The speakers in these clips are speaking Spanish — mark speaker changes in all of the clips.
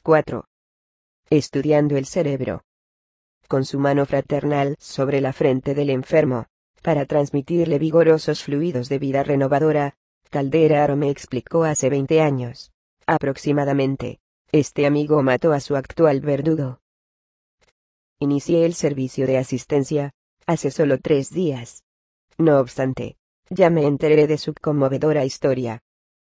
Speaker 1: 4. Estudiando el cerebro. Con su mano fraternal sobre la frente del enfermo, para transmitirle vigorosos fluidos de vida renovadora, Calderaro me explicó hace 20 años, aproximadamente, este amigo mató a su actual verdugo. Inicié el servicio de asistencia, hace solo 3 días. No obstante, ya me enteré de su conmovedora historia.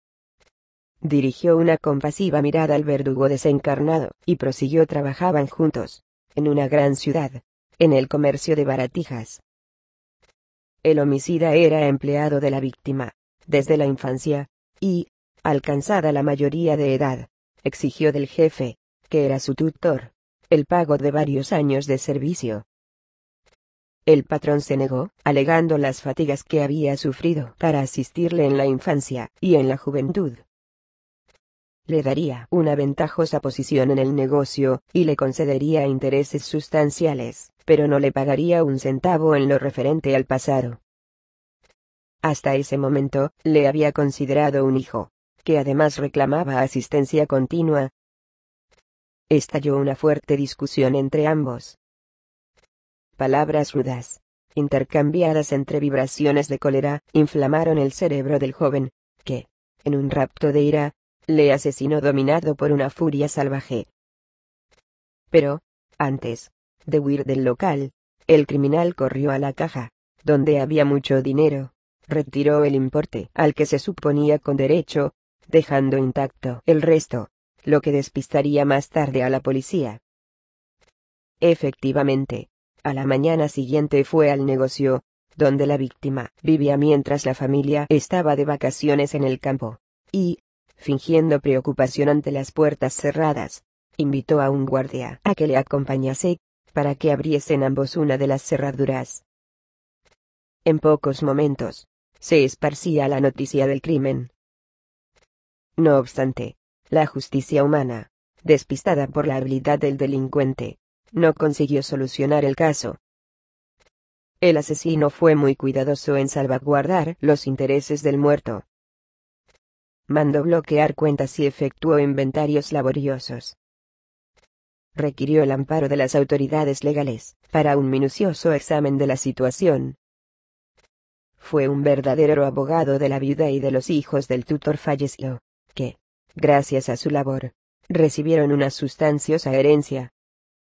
Speaker 1: Dirigió una compasiva mirada al verdugo desencarnado, y prosiguió. Trabajaban juntos, en una gran ciudad, en el comercio de baratijas. El homicida era empleado de la víctima, desde la infancia, y, alcanzada la mayoría de edad, exigió del jefe, que era su tutor, el pago de varios años de servicio. El patrón se negó, alegando las fatigas que había sufrido para asistirle en la infancia y en la juventud. Le daría una ventajosa posición en el negocio, y le concedería intereses sustanciales, pero no le pagaría un centavo en lo referente al pasado. Hasta ese momento, le había considerado un hijo, que además reclamaba asistencia continua. Estalló una fuerte discusión entre ambos. Palabras rudas, intercambiadas entre vibraciones de cólera, inflamaron el cerebro del joven, que, en un rapto de ira, le asesinó dominado por una furia salvaje. Pero, antes de huir del local, el criminal corrió a la caja, donde había mucho dinero, retiró el importe al que se suponía con derecho, dejando intacto el resto, lo que despistaría más tarde a la policía. Efectivamente, a la mañana siguiente fue al negocio, donde la víctima vivía mientras la familia estaba de vacaciones en el campo, y, fingiendo preocupación ante las puertas cerradas, invitó a un guardia a que le acompañase, para que abriesen ambos una de las cerraduras. En pocos momentos, se esparcía la noticia del crimen. No obstante, la justicia humana, despistada por la habilidad del delincuente, no consiguió solucionar el caso. El asesino fue muy cuidadoso en salvaguardar los intereses del muerto. Mandó bloquear cuentas y efectuó inventarios laboriosos. Requirió el amparo de las autoridades legales, para un minucioso examen de la situación. Fue un verdadero abogado de la viuda y de los hijos del tutor fallecido, que, gracias a su labor, recibieron una sustanciosa herencia.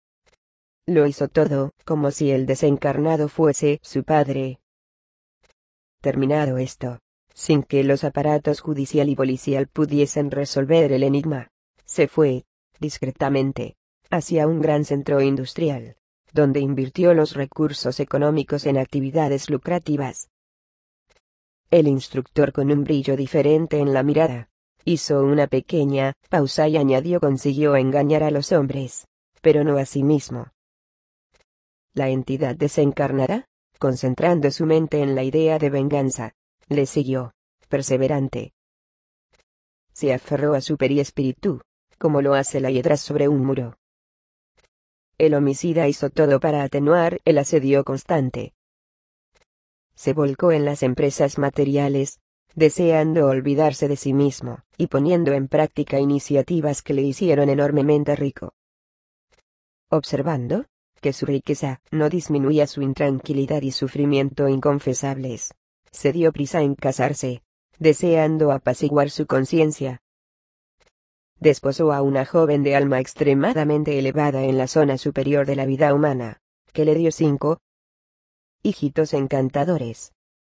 Speaker 1: Lo hizo todo, como si el desencarnado fuese su padre. Terminado esto, sin que los aparatos judicial y policial pudiesen resolver el enigma, se fue, discretamente, hacia un gran centro industrial, donde invirtió los recursos económicos en actividades lucrativas. El instructor, con un brillo diferente en la mirada, hizo una pequeña pausa y añadió: consiguió engañar a los hombres, pero no a sí mismo. La entidad desencarnada, concentrando su mente en la idea de venganza, le siguió, perseverante. Se aferró a su perispíritu, como lo hace la hiedra sobre un muro. El homicida hizo todo para atenuar el asedio constante. Se volcó en las empresas materiales, deseando olvidarse de sí mismo, y poniendo en práctica iniciativas que le hicieron enormemente rico. Observando que su riqueza no disminuía su intranquilidad y sufrimiento inconfesables, se dio prisa en casarse, deseando apaciguar su conciencia. Desposó a una joven de alma extremadamente elevada en la zona superior de la vida humana, que le dio 5 hijitos encantadores.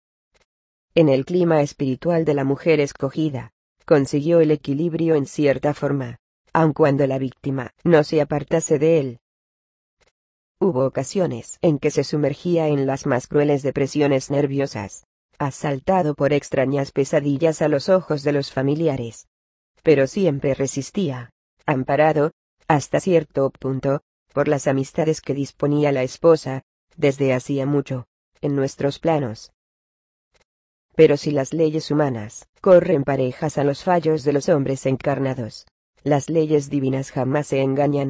Speaker 1: En el clima espiritual de la mujer escogida, consiguió el equilibrio en cierta forma, aun cuando la víctima no se apartase de él. Hubo ocasiones en que se sumergía en las más crueles depresiones nerviosas, asaltado por extrañas pesadillas a los ojos de los familiares. Pero siempre resistía, amparado, hasta cierto punto, por las amistades que disponía la esposa, desde hacía mucho, en nuestros planos. Pero si las leyes humanas corren parejas a los fallos de los hombres encarnados, las leyes divinas jamás se engañan.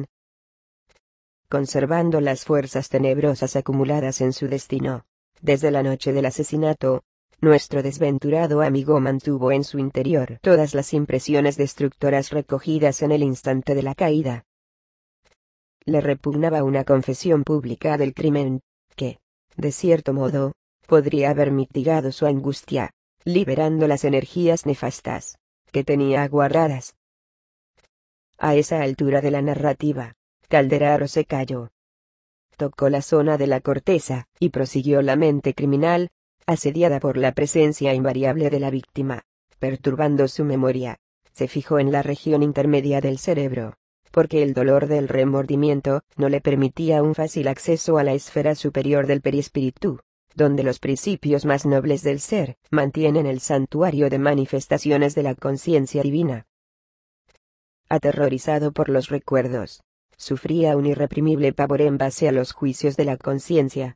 Speaker 1: Conservando las fuerzas tenebrosas acumuladas en su destino, desde la noche del asesinato, Nuestro desventurado amigo mantuvo en su interior todas las impresiones destructoras recogidas en el instante de la caída. Le repugnaba una confesión pública del crimen, que, de cierto modo, podría haber mitigado su angustia, liberando las energías nefastas que tenía guardadas. A esa altura de la narrativa, Calderaro se calló. Tocó la zona de la corteza, y prosiguió: la mente criminal, asediada por la presencia invariable de la víctima, perturbando su memoria, se fijó en la región intermedia del cerebro, porque el dolor del remordimiento no le permitía un fácil acceso a la esfera superior del perispíritu, donde los principios más nobles del ser mantienen el santuario de manifestaciones de la conciencia divina. Aterrorizado por los recuerdos, sufría un irreprimible pavor en base a los juicios de la conciencia.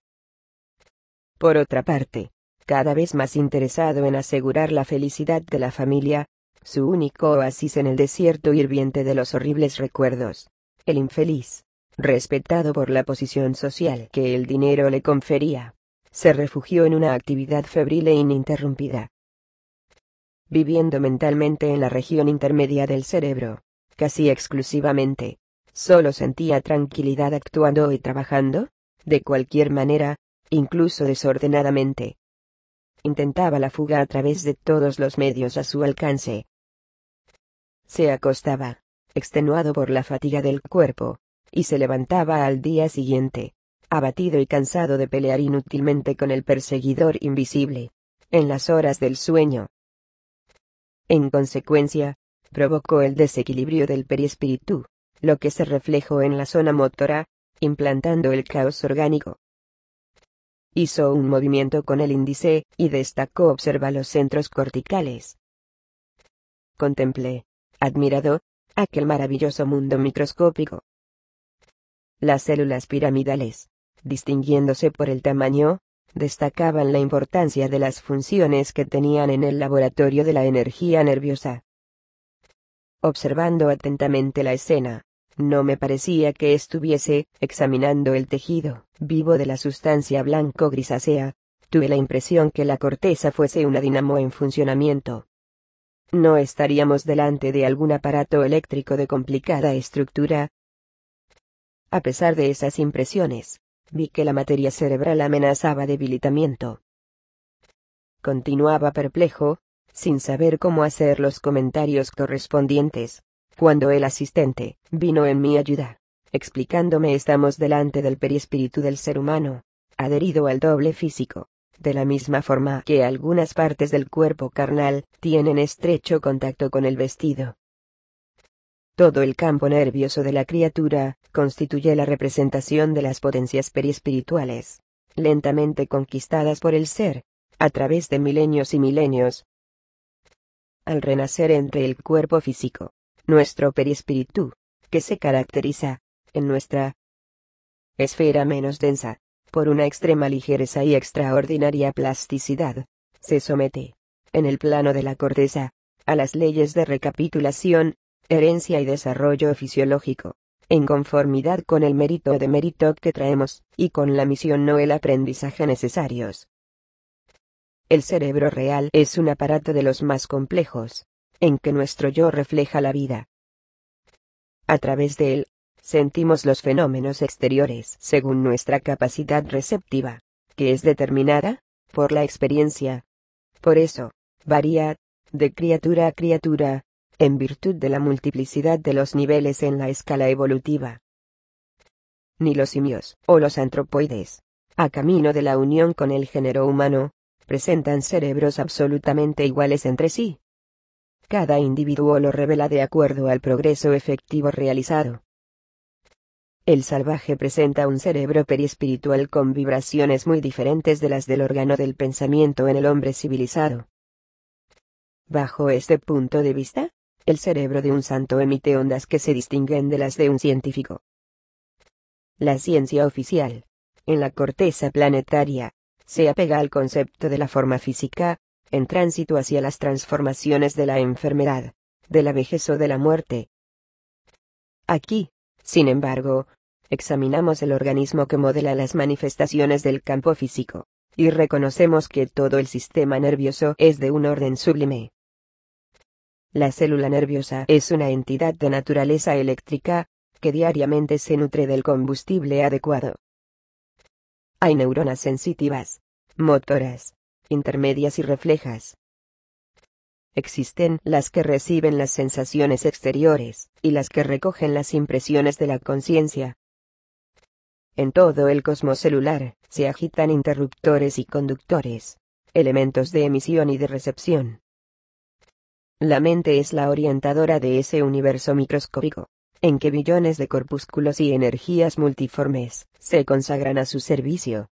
Speaker 1: Por otra parte, cada vez más interesado en asegurar la felicidad de la familia, su único oasis en el desierto hirviente de los horribles recuerdos, el infeliz, respetado por la posición social que el dinero le confería, se refugió en una actividad febril e ininterrumpida. Viviendo mentalmente en la región intermedia del cerebro, casi exclusivamente, solo sentía tranquilidad actuando y trabajando, de cualquier manera, incluso desordenadamente. Intentaba la fuga a través de todos los medios a su alcance. Se acostaba, extenuado por la fatiga del cuerpo, y se levantaba al día siguiente, abatido y cansado de pelear inútilmente con el perseguidor invisible, en las horas del sueño. En consecuencia, provocó el desequilibrio del perispíritu, lo que se reflejó en la zona motora, implantando el caos orgánico. Hizo un movimiento con el índice, y destacó: observa los centros corticales. Contemplé, admirado, aquel maravilloso mundo microscópico. Las células piramidales, distinguiéndose por el tamaño, destacaban la importancia de las funciones que tenían en el laboratorio de la energía nerviosa. Observando atentamente la escena, no me parecía que estuviese examinando el tejido vivo de la sustancia blanco-grisácea. Tuve la impresión que la corteza fuese una dinamo en funcionamiento. ¿No estaríamos delante de algún aparato eléctrico de complicada estructura? A pesar de esas impresiones, vi que la materia cerebral amenazaba debilitamiento. Continuaba perplejo, sin saber cómo hacer los comentarios correspondientes, cuando el asistente vino en mi ayuda, explicándome: estamos delante del perispíritu del ser humano, adherido al doble físico, de la misma forma que algunas partes del cuerpo carnal tienen estrecho contacto con el vestido. Todo el campo nervioso de la criatura constituye la representación de las potencias perispirituales, lentamente conquistadas por el ser, a través de milenios y milenios. Al renacer entre el cuerpo físico, nuestro perispíritu, que se caracteriza, en nuestra esfera menos densa, por una extrema ligereza y extraordinaria plasticidad, se somete, en el plano de la corteza, a las leyes de recapitulación, herencia y desarrollo fisiológico, en conformidad con el mérito o demérito que traemos, y con la misión o el aprendizaje necesarios. El cerebro real es un aparato de los más complejos, en que nuestro yo refleja la vida. A través de él, sentimos los fenómenos exteriores según nuestra capacidad receptiva, que es determinada por la experiencia. Por eso, varía, de criatura a criatura, en virtud de la multiplicidad de los niveles en la escala evolutiva. Ni los simios, o los antropoides, a camino de la unión con el género humano, presentan cerebros absolutamente iguales entre sí. Cada individuo lo revela de acuerdo al progreso efectivo realizado. El salvaje presenta un cerebro perispiritual con vibraciones muy diferentes de las del órgano del pensamiento en el hombre civilizado. Bajo este punto de vista, el cerebro de un santo emite ondas que se distinguen de las de un científico. La ciencia oficial, en la corteza planetaria, se apega al concepto de la forma física, en tránsito hacia las transformaciones de la enfermedad, de la vejez o de la muerte. Aquí, sin embargo, examinamos el organismo que modela las manifestaciones del campo físico, y reconocemos que todo el sistema nervioso es de un orden sublime. La célula nerviosa es una entidad de naturaleza eléctrica, que diariamente se nutre del combustible adecuado. Hay neuronas sensitivas, motoras, intermedias y reflejas. Existen las que reciben las sensaciones exteriores, y las que recogen las impresiones de la conciencia. En todo el cosmos celular, se agitan interruptores y conductores, elementos de emisión y de recepción. La mente es la orientadora de ese universo microscópico, en que billones de corpúsculos y energías multiformes se consagran a su servicio.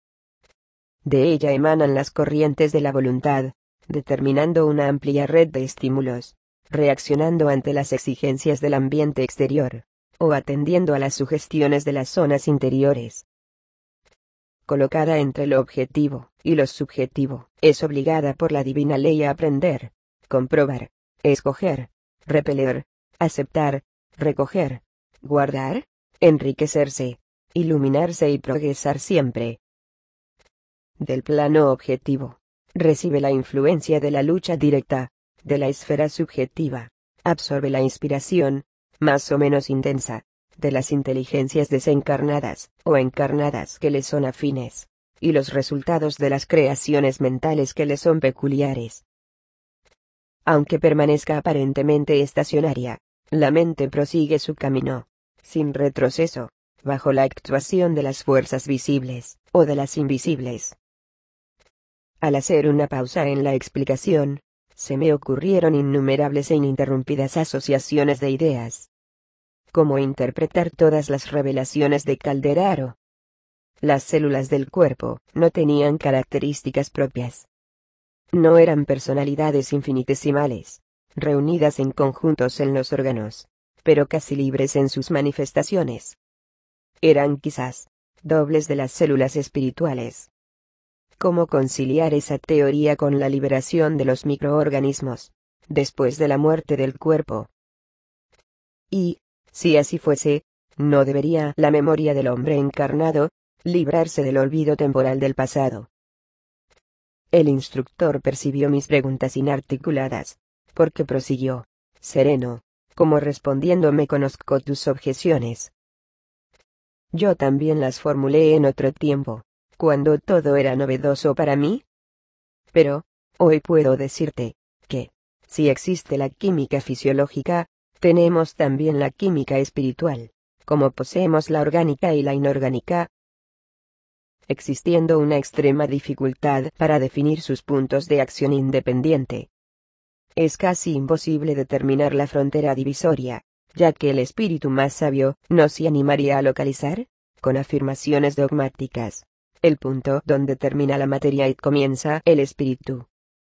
Speaker 1: De ella emanan las corrientes de la voluntad, determinando una amplia red de estímulos, reaccionando ante las exigencias del ambiente exterior, o atendiendo a las sugestiones de las zonas interiores. Colocada entre lo objetivo y lo subjetivo, es obligada por la divina ley a aprender, comprobar, escoger, repeler, aceptar, recoger, guardar, enriquecerse, iluminarse y progresar siempre. Del plano objetivo, recibe la influencia de la lucha directa, de la esfera subjetiva, absorbe la inspiración, más o menos intensa, de las inteligencias desencarnadas o encarnadas que le son afines, y los resultados de las creaciones mentales que le son peculiares. Aunque permanezca aparentemente estacionaria, la mente prosigue su camino, sin retroceso, bajo la actuación de las fuerzas visibles, o de las invisibles. Al hacer una pausa en la explicación, se me ocurrieron innumerables e ininterrumpidas asociaciones de ideas. ¿Cómo interpretar todas las revelaciones de Calderaro? Las células del cuerpo no tenían características propias. No eran personalidades infinitesimales, reunidas en conjuntos en los órganos, pero casi libres en sus manifestaciones. Eran quizás dobles de las células espirituales. ¿Cómo conciliar esa teoría con la liberación de los microorganismos, después de la muerte del cuerpo? Y, si así fuese, ¿no debería la memoria del hombre encarnado librarse del olvido temporal del pasado? El instructor percibió mis preguntas inarticuladas, porque prosiguió, sereno, como respondiéndome: conozco tus objeciones. Yo también las formulé en otro tiempo, cuando todo era novedoso para mí. Pero, hoy puedo decirte, que, si existe la química fisiológica, tenemos también la química espiritual, como poseemos la orgánica y la inorgánica, existiendo una extrema dificultad para definir sus puntos de acción independiente. Es casi imposible determinar la frontera divisoria, ya que el espíritu más sabio no se animaría a localizar, con afirmaciones dogmáticas, el punto donde termina la materia y comienza el espíritu.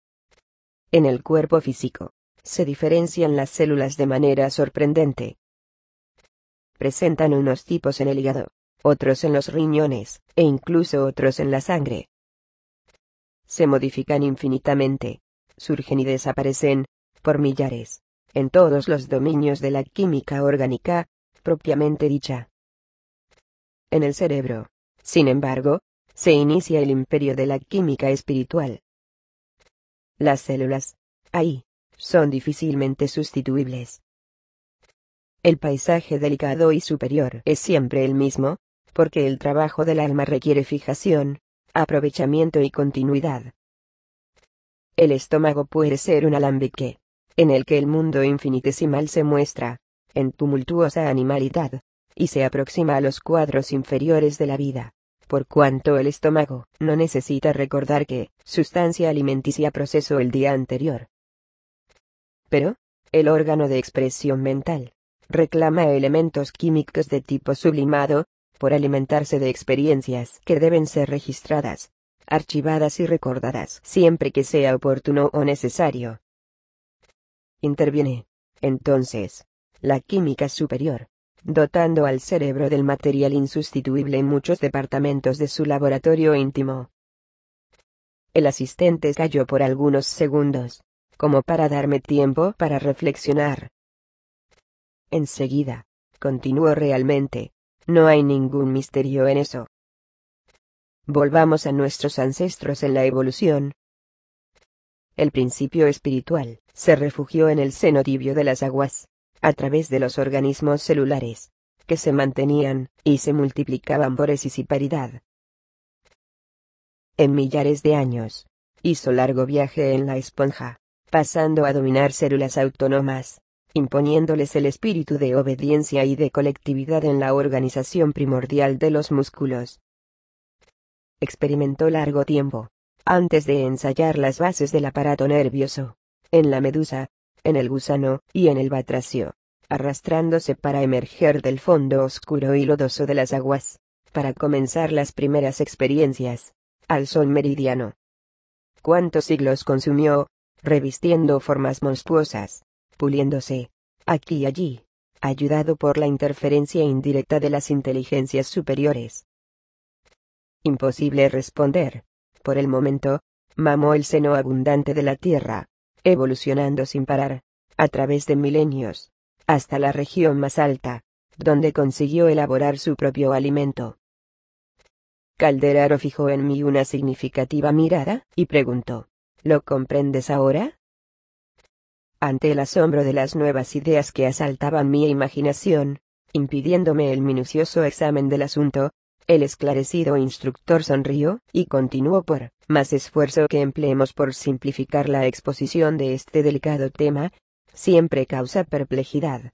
Speaker 1: En el cuerpo físico, se diferencian las células de manera sorprendente. Presentan unos tipos en el hígado, otros en los riñones, e incluso otros en la sangre. Se modifican infinitamente, surgen y desaparecen, por millares, en todos los dominios de la química orgánica, propiamente dicha. En el cerebro, sin embargo, se inicia el imperio de la química espiritual. Las células, ahí, son difícilmente sustituibles. El paisaje delicado y superior es siempre el mismo, porque el trabajo del alma requiere fijación, aprovechamiento y continuidad. El estómago puede ser un alambique, en el que el mundo infinitesimal se muestra, en tumultuosa animalidad, y se aproxima a los cuadros inferiores de la vida, por cuanto el estómago no necesita recordar qué sustancia alimenticia procesó el día anterior. Pero, el órgano de expresión mental reclama elementos químicos de tipo sublimado, por alimentarse de experiencias que deben ser registradas, archivadas y recordadas siempre que sea oportuno o necesario. Interviene, entonces, la química superior, dotando al cerebro del material insustituible en muchos departamentos de su laboratorio íntimo. El asistente calló por algunos segundos, como para darme tiempo para reflexionar. Enseguida, continuó: realmente, no hay ningún misterio en eso. Volvamos a nuestros ancestros en la evolución. El principio espiritual se refugió en el seno tibio de las aguas, a través de los organismos celulares, que se mantenían y se multiplicaban por escisiparidad. En millares de años, hizo largo viaje en la esponja, pasando a dominar células autónomas, imponiéndoles el espíritu de obediencia y de colectividad en la organización primordial de los músculos. Experimentó largo tiempo, antes de ensayar las bases del aparato nervioso, en la medusa, en el gusano y en el batracio, arrastrándose para emerger del fondo oscuro y lodoso de las aguas, para comenzar las primeras experiencias, al sol meridiano. ¿Cuántos siglos consumió, revistiendo formas monstruosas, puliéndose, aquí y allí, ayudado por la interferencia indirecta de las inteligencias superiores? Imposible responder. Por el momento, mamó el seno abundante de la tierra, evolucionando sin parar, a través de milenios, hasta la región más alta, donde consiguió elaborar su propio alimento. Calderaro fijó en mí una significativa mirada, y preguntó, ¿lo comprendes ahora? Ante el asombro de las nuevas ideas que asaltaban mi imaginación, impidiéndome el minucioso examen del asunto, el esclarecido instructor sonrió, y continuó: por más esfuerzo que empleemos por simplificar la exposición de este delicado tema, siempre causa perplejidad.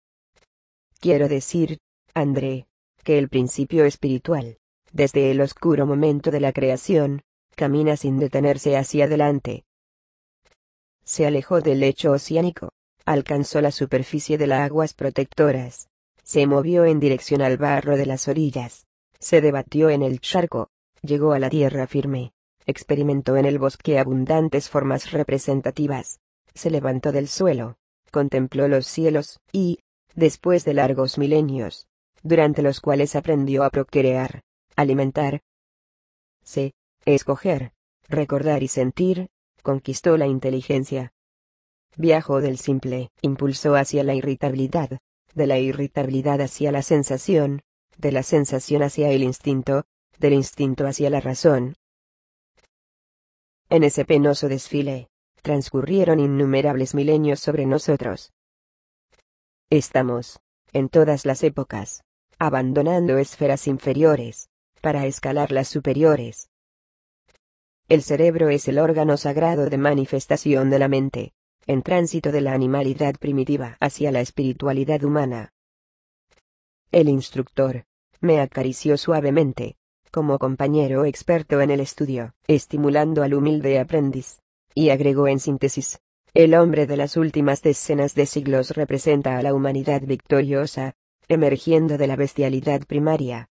Speaker 1: Quiero decir, André, que el principio espiritual, desde el oscuro momento de la creación, camina sin detenerse hacia adelante. Se alejó del lecho oceánico, alcanzó la superficie de las aguas protectoras, se movió en dirección al barro de las orillas, se debatió en el charco, llegó a la tierra firme, experimentó en el bosque abundantes formas representativas, se levantó del suelo, contempló los cielos, y, después de largos milenios, durante los cuales aprendió a procrear, alimentar, escoger, recordar y sentir, conquistó la inteligencia. Viajó del simple impulso hacia la irritabilidad, de la irritabilidad hacia la sensación, de la sensación hacia el instinto, del instinto hacia la razón. En ese penoso desfile, transcurrieron innumerables milenios sobre nosotros. Estamos, en todas las épocas, abandonando esferas inferiores, para escalar las superiores. El cerebro es el órgano sagrado de manifestación de la mente, en tránsito de la animalidad primitiva hacia la espiritualidad humana. El instructor me acarició suavemente, como compañero experto en el estudio, estimulando al humilde aprendiz, y agregó en síntesis: el hombre de las últimas decenas de siglos representa a la humanidad victoriosa, emergiendo de la bestialidad primaria.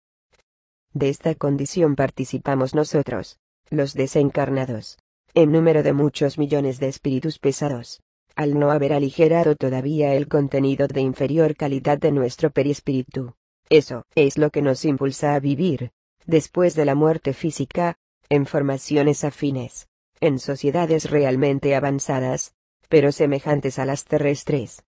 Speaker 1: De esta condición participamos nosotros, los desencarnados, en número de muchos millones de espíritus pesados, al no haber aligerado todavía el contenido de inferior calidad de nuestro perispíritu. Eso es lo que nos impulsa a vivir, después de la muerte física, en formaciones afines, en sociedades realmente avanzadas, pero semejantes a las terrestres.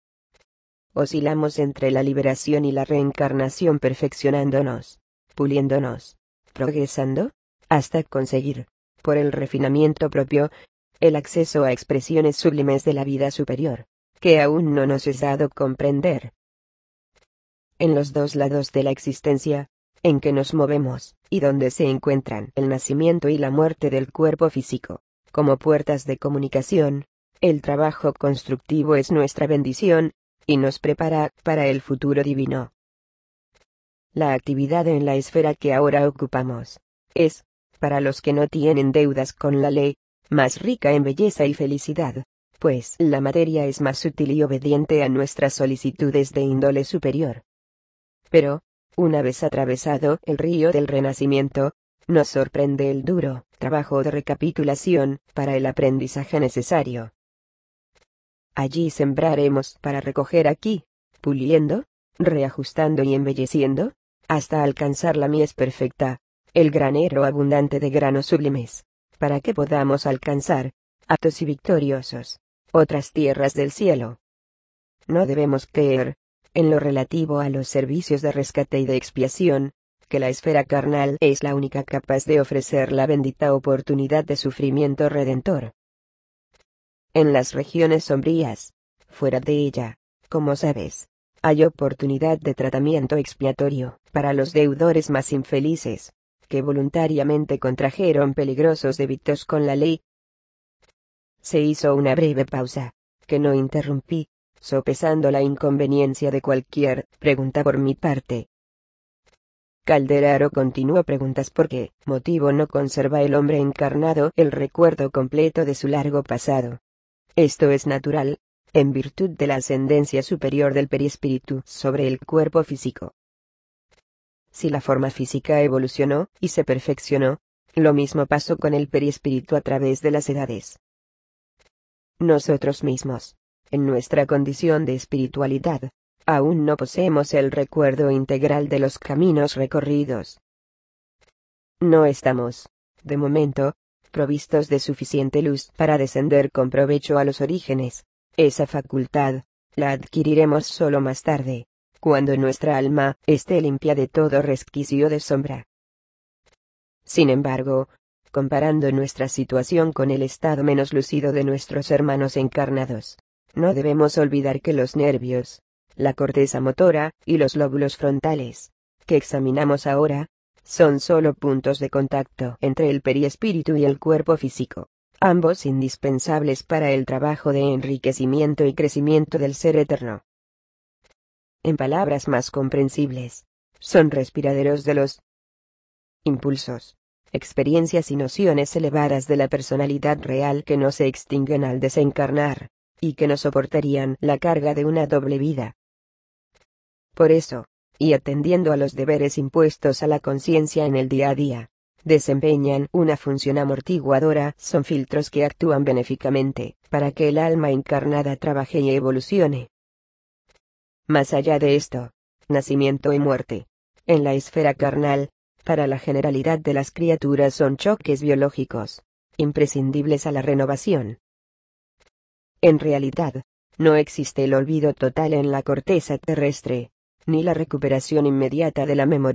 Speaker 1: Oscilamos entre la liberación y la reencarnación, perfeccionándonos, puliéndonos, progresando, hasta conseguir, por el refinamiento propio, el acceso a expresiones sublimes de la vida superior, que aún no nos es dado comprender. En los dos lados de la existencia, en que nos movemos, y donde se encuentran el nacimiento y la muerte del cuerpo físico, como puertas de comunicación, el trabajo constructivo es nuestra bendición, y nos prepara para el futuro divino. La actividad en la esfera que ahora ocupamos, es, para los que no tienen deudas con la ley, más rica en belleza y felicidad, pues la materia es más sutil y obediente a nuestras solicitudes de índole superior. Pero, una vez atravesado el río del renacimiento, nos sorprende el duro trabajo de recapitulación para el aprendizaje necesario. Allí sembraremos para recoger aquí, puliendo, reajustando y embelleciendo, hasta alcanzar la mies perfecta, el granero abundante de granos sublimes, para que podamos alcanzar, aptos y victoriosos, otras tierras del cielo. No debemos creer, en lo relativo a los servicios de rescate y de expiación, que la esfera carnal es la única capaz de ofrecer la bendita oportunidad de sufrimiento redentor. En las regiones sombrías, fuera de ella, como sabes, hay oportunidad de tratamiento expiatorio para los deudores más infelices, que voluntariamente contrajeron peligrosos débitos con la ley. Se hizo una breve pausa, que no interrumpí, sopesando la inconveniencia de cualquier pregunta por mi parte. Calderaro continuó preguntas por qué motivo no conserva el hombre encarnado el recuerdo completo de su largo pasado. Esto es natural, en virtud de la ascendencia superior del perispíritu sobre el cuerpo físico. Si la forma física evolucionó y se perfeccionó, lo mismo pasó con el perispíritu a través de las edades. Nosotros mismos, en nuestra condición de espiritualidad, aún no poseemos el recuerdo integral de los caminos recorridos. No estamos, de momento, provistos de suficiente luz para descender con provecho a los orígenes. Esa facultad, la adquiriremos solo más tarde, cuando nuestra alma esté limpia de todo resquicio de sombra. Sin embargo, comparando nuestra situación con el estado menos lúcido de nuestros hermanos encarnados, no debemos olvidar que los nervios, la corteza motora y los lóbulos frontales, que examinamos ahora, son solo puntos de contacto entre el periespíritu y el cuerpo físico, ambos indispensables para el trabajo de enriquecimiento y crecimiento del ser eterno. En palabras más comprensibles, son respiraderos de los impulsos, experiencias y nociones elevadas de la personalidad real que no se extinguen al desencarnar, y que no soportarían la carga de una doble vida. Por eso, y atendiendo a los deberes impuestos a la conciencia en el día a día, desempeñan una función amortiguadora, son filtros que actúan benéficamente, para que el alma encarnada trabaje y evolucione. Más allá de esto, nacimiento y muerte, en la esfera carnal, para la generalidad de las criaturas son choques biológicos, imprescindibles a la renovación. En realidad, no existe el olvido total en la corteza terrestre, ni la recuperación inmediata de la memoria.